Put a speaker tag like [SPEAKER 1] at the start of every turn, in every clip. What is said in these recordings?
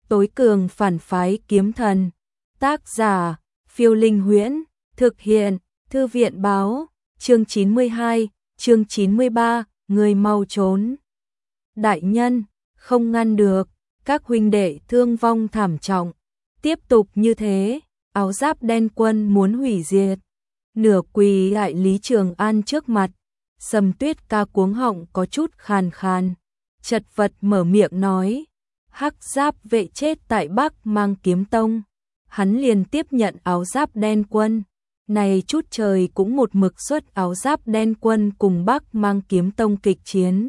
[SPEAKER 1] Tối cường phản phái kiếm thần. Tác giả, Phiêu Linh Huyễn. Thực hiện, Thư viện báo. Chương 92, chương 93, người mau trốn. Đại nhân, không ngăn được, các huynh đệ thương vong thảm trọng. Tiếp tục như thế, áo giáp đen quân muốn hủy diệt. Nửa quỳ lại Lý Trường An trước mặt. Sầm Tuyết ca cuống họng có chút khàn khàn, chật vật mở miệng nói: Hắc giáp vệ chết tại Bắc Mang Kiếm Tông. Hắn liền tiếp nhận áo giáp đen quân. Này chút trời cũng một mực xuất áo giáp đen quân cùng Bắc Mang Kiếm Tông kịch chiến.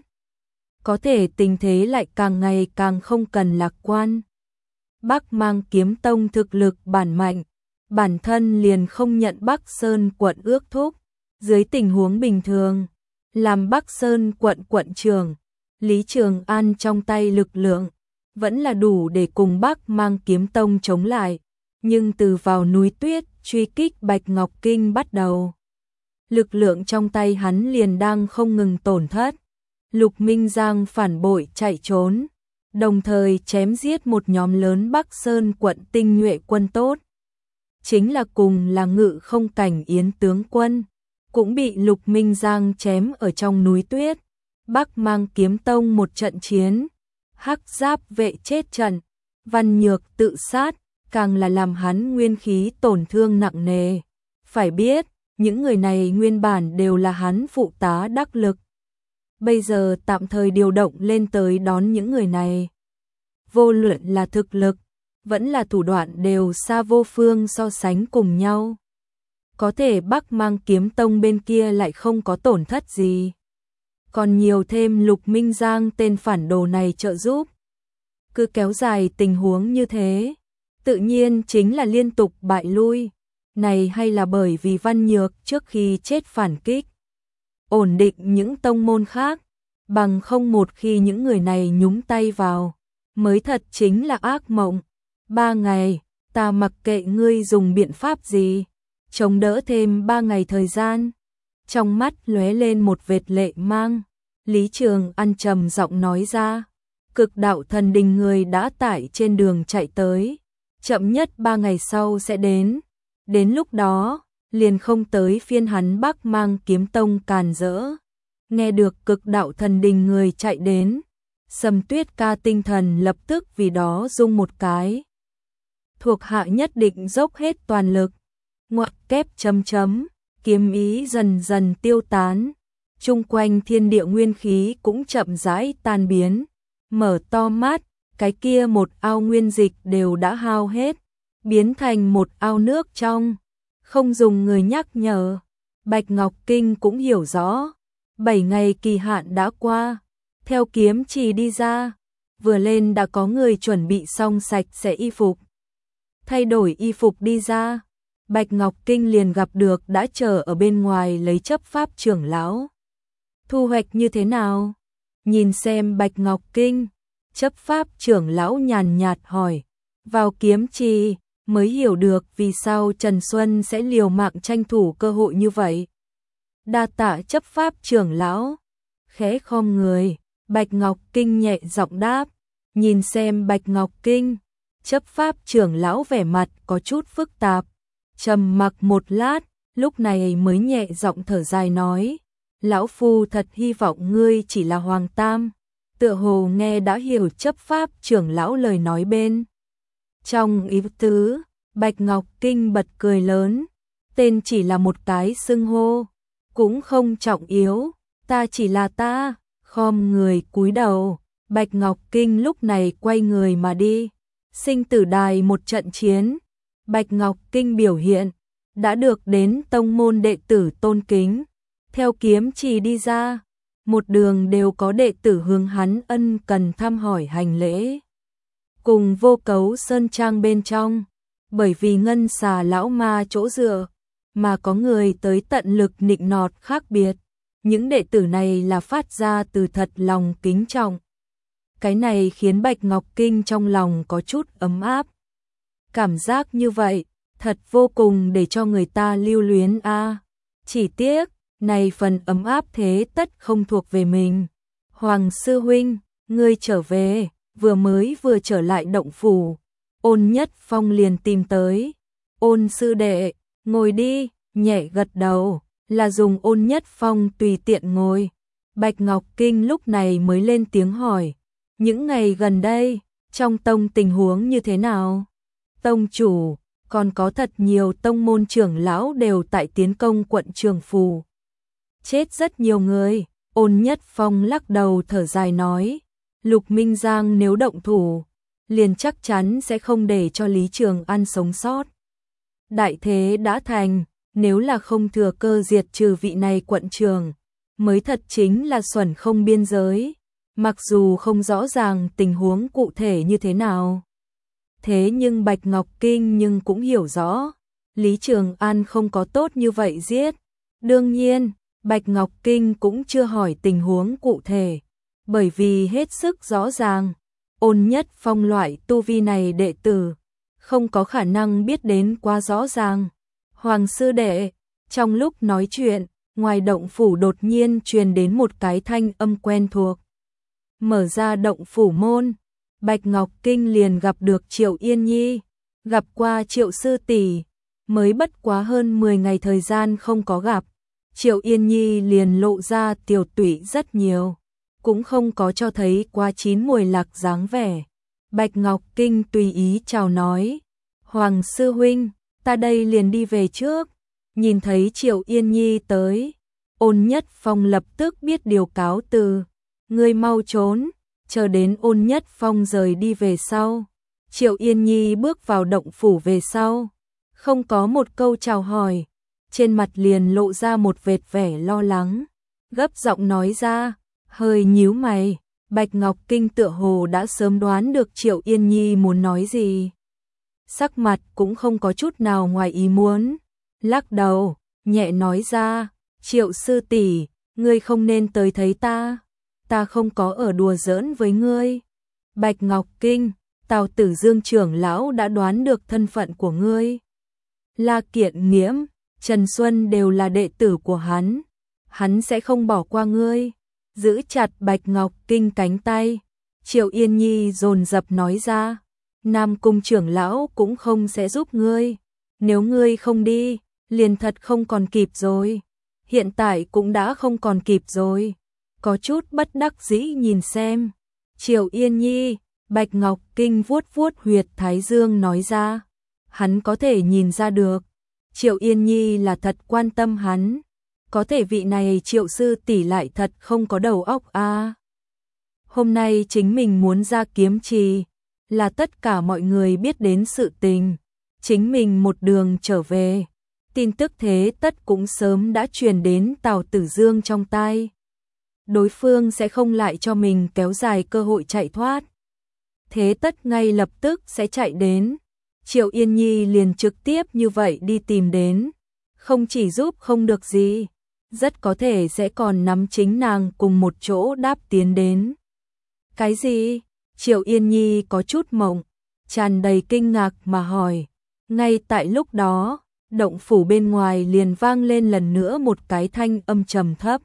[SPEAKER 1] Có thể tình thế lại càng ngày càng không cần lạc quan. Bắc Mang Kiếm Tông thực lực bản mạnh, bản thân liền không nhận Bắc Sơn quận ước thúc. Dưới tình huống bình thường, làm Bắc Sơn quận quận trưởng, Lý Trường An trong tay lực lượng vẫn là đủ để cùng Bắc Mang Kiếm Tông chống lại. Nhưng từ vào núi tuyết truy kích Bạch Ngọc Kinh bắt đầu, lực lượng trong tay hắn liền đang không ngừng tổn thất. Lục Minh Giang phản bội chạy trốn, đồng thời chém giết một nhóm lớn Bắc Sơn quận tinh nhuệ quân tốt. Chính là cùng là Ngự Không Cảnh Yến tướng quân, cũng bị Lục Minh Giang chém ở trong núi tuyết. Bắc Mang Kiếm Tông một trận chiến, Hắc giáp vệ chết trận, Văn Nhược tự sát, càng là làm hắn nguyên khí tổn thương nặng nề. Phải biết, những người này nguyên bản đều là hắn phụ tá đắc lực. Bây giờ tạm thời điều động lên tới đón những người này. Vô luận là thực lực, vẫn là thủ đoạn đều xa vô phương so sánh cùng nhau. Có thể Bắc Mang Kiếm Tông bên kia lại không có tổn thất gì. Còn nhiều thêm Lục Minh Giang tên phản đồ này trợ giúp. Cứ kéo dài tình huống như thế, tự nhiên chính là liên tục bại lui. Này hay là bởi vì Văn Nhược trước khi chết phản kích, ổn định những tông môn khác, bằng không một khi những người này nhúng tay vào, mới thật chính là ác mộng. 3 ngày, ta mặc kệ ngươi dùng biện pháp gì, chống đỡ thêm 3 ngày thời gian. Trong mắt lóe lên một vệt lệ mang, Lý Trường An trầm giọng nói ra: Cực đạo thần đình người đã tải trên đường chạy tới, chậm nhất 3 ngày sau sẽ đến. Đến lúc đó, liền không tới phiên hắn Bắc Mang Kiếm Tông càn rỡ. Nghe được cực đạo thần đình người chạy đến, Sầm Tuyết ca tinh thần lập tức vì đó rung một cái. Thuộc hạ nhất định dốc hết toàn lực. Ngoặc kép chấm chấm, kiếm ý dần dần tiêu tán. Chung quanh thiên địa nguyên khí cũng chậm rãi tan biến. Mở to mắt, cái kia một ao nguyên dịch đều đã hao hết, biến thành một ao nước trong. Không dùng người nhắc nhở, Bạch Ngọc Kinh cũng hiểu rõ. 7 ngày kỳ hạn đã qua, theo kiếm trì đi ra, vừa lên đã có người chuẩn bị xong sạch sẽ y phục. Thay đổi y phục đi ra, Bạch Ngọc Kinh liền gặp được đã chờ ở bên ngoài lấy chấp pháp trưởng lão. Thu hoạch như thế nào? Nhìn xem Bạch Ngọc Kinh, chấp pháp trưởng lão nhàn nhạt hỏi. Vào kiếm trì mới hiểu được vì sao Trần Xuân sẽ liều mạng tranh thủ cơ hội như vậy. Đa tạ chấp pháp trưởng lão. Khẽ khom người, Bạch Ngọc Kinh nhẹ giọng đáp. Nhìn xem Bạch Ngọc Kinh, chấp pháp trưởng lão vẻ mặt có chút phức tạp, trầm mặc một lát, lúc này mới nhẹ giọng thở dài nói: Lão phu thật hy vọng ngươi chỉ là Hoàng Tam. Tựa hồ nghe đã hiểu chấp pháp trưởng lão lời nói bên trong ý tứ. Bạch Ngọc Kinh bật cười lớn: Tên chỉ là một cái xưng hô, cũng không trọng yếu, ta chỉ là ta. Khom người cúi đầu, Bạch Ngọc Kinh lúc này quay người mà đi. Sinh tử đài một trận chiến, Bạch Ngọc Kinh biểu hiện đã được đến tông môn đệ tử tôn kính. Theo kiếm trì đi ra, một đường đều có đệ tử hướng hắn ân cần thăm hỏi hành lễ. Cùng Vô Cấu Sơn Trang bên trong, bởi vì Ngân Xà lão ma chỗ dựa, mà có người tới tận lực nịnh nọt khác biệt. Những đệ tử này là phát ra từ thật lòng kính trọng. Cái này khiến Bạch Ngọc Kinh trong lòng có chút ấm áp. Cảm giác như vậy, thật vô cùng để cho người ta lưu luyến a. Chỉ tiếc, này phần ấm áp thế tất không thuộc về mình. Hoàng sư huynh, ngươi trở về, vừa trở lại động phủ, Ôn Nhất Phong liền tìm tới. Ôn sư đệ, ngồi đi, nhẹ gật đầu, là dùng Ôn Nhất Phong tùy tiện ngồi. Bạch Ngọc Kinh lúc này mới lên tiếng hỏi, những ngày gần đây, trong tông tình huống như thế nào? Tông chủ, còn có thật nhiều tông môn trưởng lão đều tại tiến công quận Trường Phù. Chết rất nhiều người, Ôn Nhất Phong lắc đầu thở dài nói, Lục Minh Giang nếu động thủ, liền chắc chắn sẽ không để cho Lý Trường An sống sót. Đại thế đã thành, nếu là không thừa cơ diệt trừ vị này quận trường, mới thật chính là xuẩn không biên giới, mặc dù không rõ ràng tình huống cụ thể như thế nào. Thế nhưng Bạch Ngọc Kinh nhưng cũng hiểu rõ, Lý Trường An không có tốt như vậy giết. Đương nhiên, Bạch Ngọc Kinh cũng chưa hỏi tình huống cụ thể, bởi vì hết sức rõ ràng, Ôn Nhất Phong loại tu vi này đệ tử, không có khả năng biết đến quá rõ ràng. Hoàng sư đệ, trong lúc nói chuyện, ngoài động phủ đột nhiên truyền đến một cái thanh âm quen thuộc. Mở ra động phủ môn, Bạch Ngọc Kinh liền gặp được Triệu Yên Nhi, gặp qua Triệu sư tỷ, mới bất quá hơn 10 ngày thời gian không có gặp. Triệu Yên Nhi liền lộ ra tiểu tụy rất nhiều, cũng không có cho thấy quá chín mùi lạc dáng vẻ. Bạch Ngọc Kinh tùy ý chào nói, Hoàng sư huynh, ta đây liền đi về trước. Nhìn thấy Triệu Yên Nhi tới, Ôn Nhất Phong lập tức biết điều cáo từ, ngươi mau trốn, chờ đến Ôn Nhất Phong rời đi về sau. Triệu Yên Nhi bước vào động phủ về sau, không có một câu chào hỏi, trên mặt liền lộ ra một vệt vẻ lo lắng, gấp giọng nói ra, hơi nhíu mày. Bạch Ngọc Kinh tựa hồ đã sớm đoán được Triệu Yên Nhi muốn nói gì, sắc mặt cũng không có chút nào ngoài ý muốn, lắc đầu, nhẹ nói ra, Triệu sư tỷ, ngươi không nên tới thấy ta không có ở đùa giỡn với ngươi. Bạch Ngọc Kinh, Tào Tử Dương trưởng lão đã đoán được thân phận của ngươi. La Kiện Nghiễm, Trần Xuân đều là đệ tử của hắn sẽ không bỏ qua ngươi. Giữ chặt Bạch Ngọc Kinh cánh tay, Triệu Yên Nhi dồn dập nói ra, Nam Cung trưởng lão cũng không sẽ giúp ngươi, nếu ngươi không đi, liền thật không còn kịp rồi, hiện tại cũng đã không còn kịp rồi. Có chút bất đắc dĩ nhìn xem, Triệu Yên Nhi, Bạch Ngọc Kinh vuốt vuốt huyệt thái dương nói ra, hắn có thể nhìn ra được, Triệu Yên Nhi là thật quan tâm hắn. Có thể vị này Triệu sư tỷ lại thật không có đầu óc a. Hôm nay chính mình muốn ra kiếm trì, là tất cả mọi người biết đến sự tình, chính mình một đường trở về, tin tức thế tất cũng sớm đã truyền đến Tào Tử Dương trong tai. Đối phương sẽ không lại cho mình kéo dài cơ hội chạy thoát. Thế tất ngay lập tức sẽ chạy đến. Triệu Yên Nhi liền trực tiếp như vậy đi tìm đến, không chỉ giúp không được gì, rất có thể sẽ còn nắm chính nàng cùng một chỗ đáp tiến đến. Cái gì? Triệu Yên Nhi có chút mộng, tràn đầy kinh ngạc mà hỏi. Ngay tại lúc đó, động phủ bên ngoài liền vang lên lần nữa một cái thanh âm trầm thấp.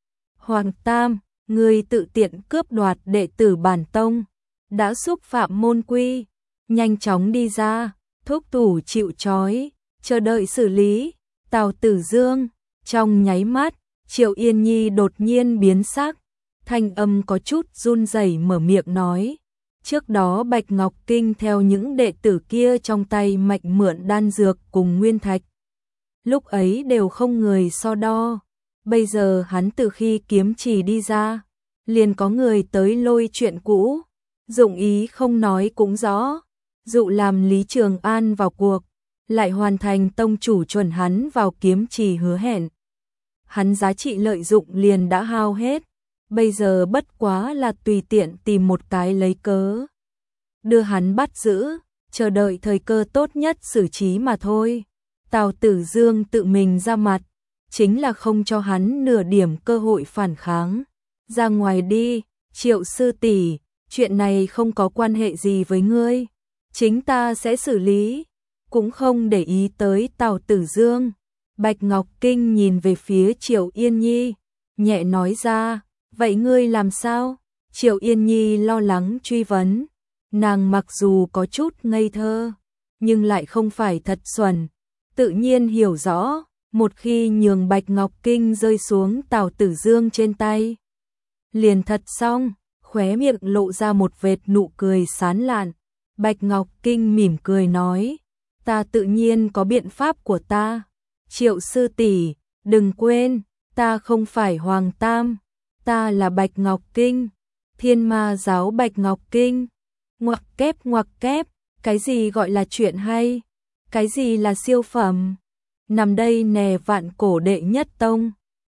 [SPEAKER 1] Hoàng Tam, ngươi tự tiện cướp đoạt đệ tử bản tông, đã xúc phạm môn quy, nhanh chóng đi ra, thúc thủ chịu trói, chờ đợi xử lý. Tào Tử Dương, trong nháy mắt, Triệu Yên Nhi đột nhiên biến sắc, thanh âm có chút run rẩy mở miệng nói. Trước đó Bạch Ngọc Kinh theo những đệ tử kia trong tay mạnh mượn đan dược cùng nguyên thạch. Lúc ấy đều không người so đo, bây giờ hắn từ khi kiếm trì đi ra, liền có người tới lôi chuyện cũ, dụng ý không nói cũng rõ, dụ làm Lý Trường An vào cuộc, lại hoàn thành tông chủ chuẩn hắn vào kiếm trì hứa hẹn. Hắn giá trị lợi dụng liền đã hao hết, bây giờ bất quá là tùy tiện tìm một cái lấy cớ, đưa hắn bắt giữ, chờ đợi thời cơ tốt nhất xử trí mà thôi. Tào Tử Dương tự mình ra mặt, chính là không cho hắn nửa điểm cơ hội phản kháng. Ra ngoài đi, Triệu sư tỷ, chuyện này không có quan hệ gì với ngươi, chính ta sẽ xử lý. Cũng không để ý tới Tào Tử Dương, Bạch Ngọc Kinh nhìn về phía Triệu Yên Nhi, nhẹ nói ra, vậy ngươi làm sao? Triệu Yên Nhi lo lắng truy vấn. Nàng mặc dù có chút ngây thơ, nhưng lại không phải thật xuẩn, tự nhiên hiểu rõ, một khi nhường Bạch Ngọc Kinh rơi xuống Tào Tử Dương trên tay, liền thật xong, khóe miệng lộ ra một vệt nụ cười sán lạn. Bạch Ngọc Kinh mỉm cười nói, ta tự nhiên có biện pháp của ta. Triệu sư tỷ, đừng quên, ta không phải Hoàng Tam, ta là Bạch Ngọc Kinh, Thiên Ma giáo Bạch Ngọc Kinh. Ngoặc kép, cái gì gọi là chuyện hay? Cái gì là siêu phẩm? Nằm đây nè vạn cổ đệ nhất tông.